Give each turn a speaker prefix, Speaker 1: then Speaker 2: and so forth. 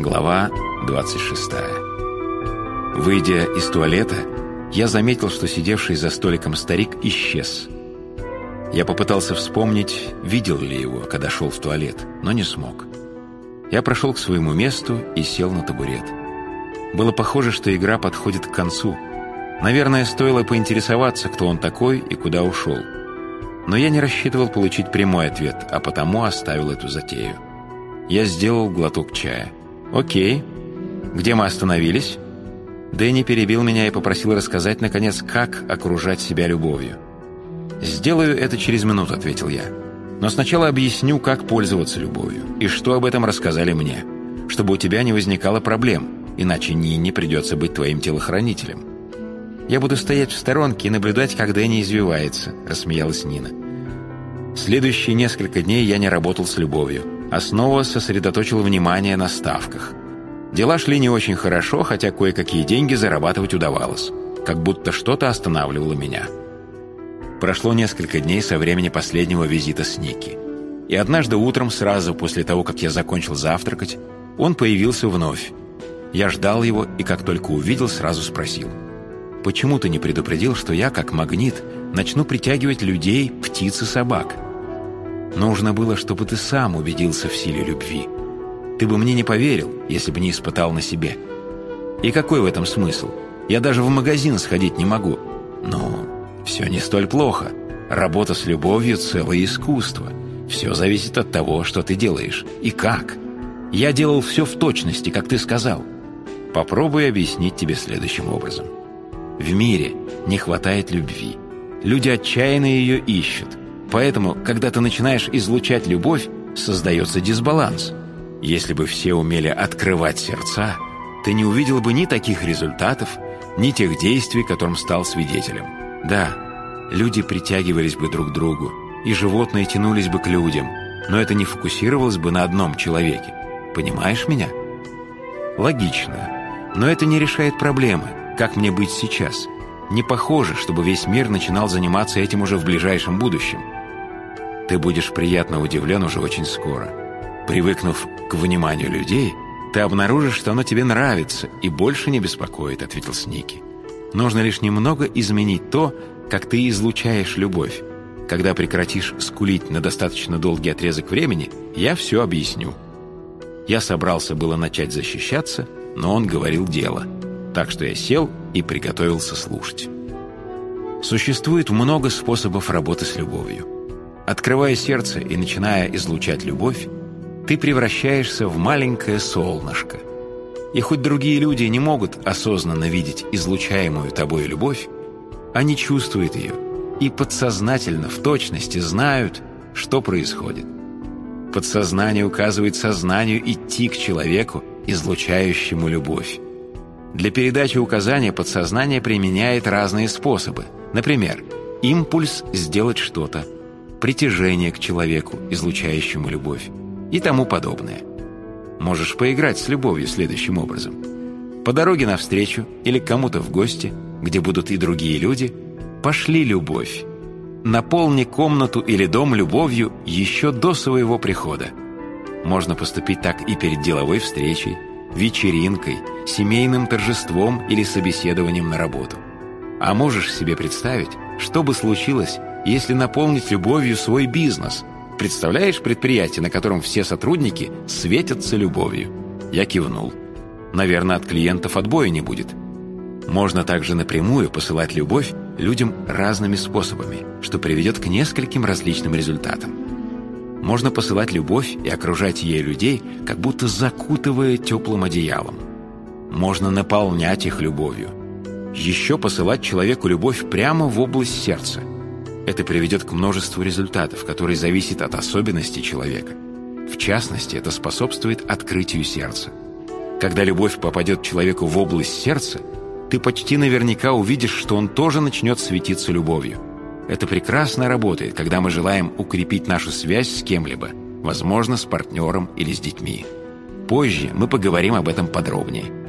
Speaker 1: Глава 26. Выйдя из туалета, я заметил, что сидевший за столиком старик исчез. Я попытался вспомнить, видел ли его, когда шел в туалет, но не смог. Я прошел к своему месту и сел на табурет. Было похоже, что игра подходит к концу. Наверное, стоило поинтересоваться, кто он такой и куда ушел. Но я не рассчитывал получить прямой ответ, а потому оставил эту затею. Я сделал глоток чая. «Окей. Где мы остановились?» Дэнни перебил меня и попросил рассказать, наконец, как окружать себя любовью. «Сделаю это через минуту», — ответил я. «Но сначала объясню, как пользоваться любовью, и что об этом рассказали мне, чтобы у тебя не возникало проблем, иначе Нине придется быть твоим телохранителем». «Я буду стоять в сторонке и наблюдать, как Дэнни извивается», — рассмеялась Нина. Следующие несколько дней я не работал с любовью, а снова сосредоточил внимание на ставках. Дела шли не очень хорошо, хотя кое-какие деньги зарабатывать удавалось, как будто что-то останавливало меня. Прошло несколько дней со времени последнего визита с Ники. И однажды утром, сразу после того, как я закончил завтракать, он появился вновь. Я ждал его и, как только увидел, сразу спросил: «Почему ты не предупредил, что я, как магнит, начну притягивать людей, птиц и собак? Нужно было, чтобы ты сам убедился в силе любви. Ты бы мне не поверил, если бы не испытал на себе. И какой в этом смысл? Я даже в магазин сходить не могу. Но все не столь плохо. Работа с любовью – целое искусство. Все зависит от того, что ты делаешь и как. Я делал все в точности, как ты сказал. Попробую объяснить тебе следующим образом. В мире не хватает любви. Люди отчаянно ее ищут. Поэтому, когда ты начинаешь излучать любовь, создается дисбаланс. Если бы все умели открывать сердца, ты не увидел бы ни таких результатов, ни тех действий, которым стал свидетелем. Да, люди притягивались бы друг к другу, и животные тянулись бы к людям, но это не фокусировалось бы на одном человеке. Понимаешь меня? Логично. Но это не решает проблемы. Как мне быть сейчас? Не похоже, чтобы весь мир начинал заниматься этим уже в ближайшем будущем. Ты будешь приятно удивлен уже очень скоро. Привыкнув к вниманию людей, ты обнаружишь, что оно тебе нравится и больше не беспокоит, ответил Сники. Нужно лишь немного изменить то, как ты излучаешь любовь. Когда прекратишь скулить на достаточно долгий отрезок времени, я все объясню. Я собрался было начать защищаться, но он говорил дело. Так что я сел и приготовился слушать. Существует много способов работы с любовью. Открывая сердце и начиная излучать любовь, ты превращаешься в маленькое солнышко. И хоть другие люди не могут осознанно видеть излучаемую тобой любовь, они чувствуют ее и подсознательно в точности знают, что происходит. Подсознание указывает сознанию идти к человеку, излучающему любовь. Для передачи указания подсознание применяет разные способы. Например, импульс сделать что-то, притяжение к человеку, излучающему любовь, и тому подобное. Можешь поиграть с любовью следующим образом. По дороге навстречу или к кому-то в гости, где будут и другие люди, пошли любовь. Наполни комнату или дом любовью еще до своего прихода. Можно поступить так и перед деловой встречей, вечеринкой, семейным торжеством или собеседованием на работу. А можешь себе представить, что бы случилось, если наполнить любовью свой бизнес? Представляешь предприятие, на котором все сотрудники светятся любовью? Я кивнул. Наверное, от клиентов отбоя не будет. Можно также напрямую посылать любовь людям разными способами, что приведет к нескольким различным результатам. Можно посылать любовь и окружать ей людей, как будто закутывая теплым одеялом. Можно наполнять их любовью. Еще посылать человеку любовь прямо в область сердца. Это приведет к множеству результатов, которые зависят от особенностей человека. В частности, это способствует открытию сердца. Когда любовь попадет человеку в область сердца, ты почти наверняка увидишь, что он тоже начнет светиться любовью. Это прекрасно работает, когда мы желаем укрепить нашу связь с кем-либо, возможно, с партнером или с детьми. Позже мы поговорим об этом подробнее.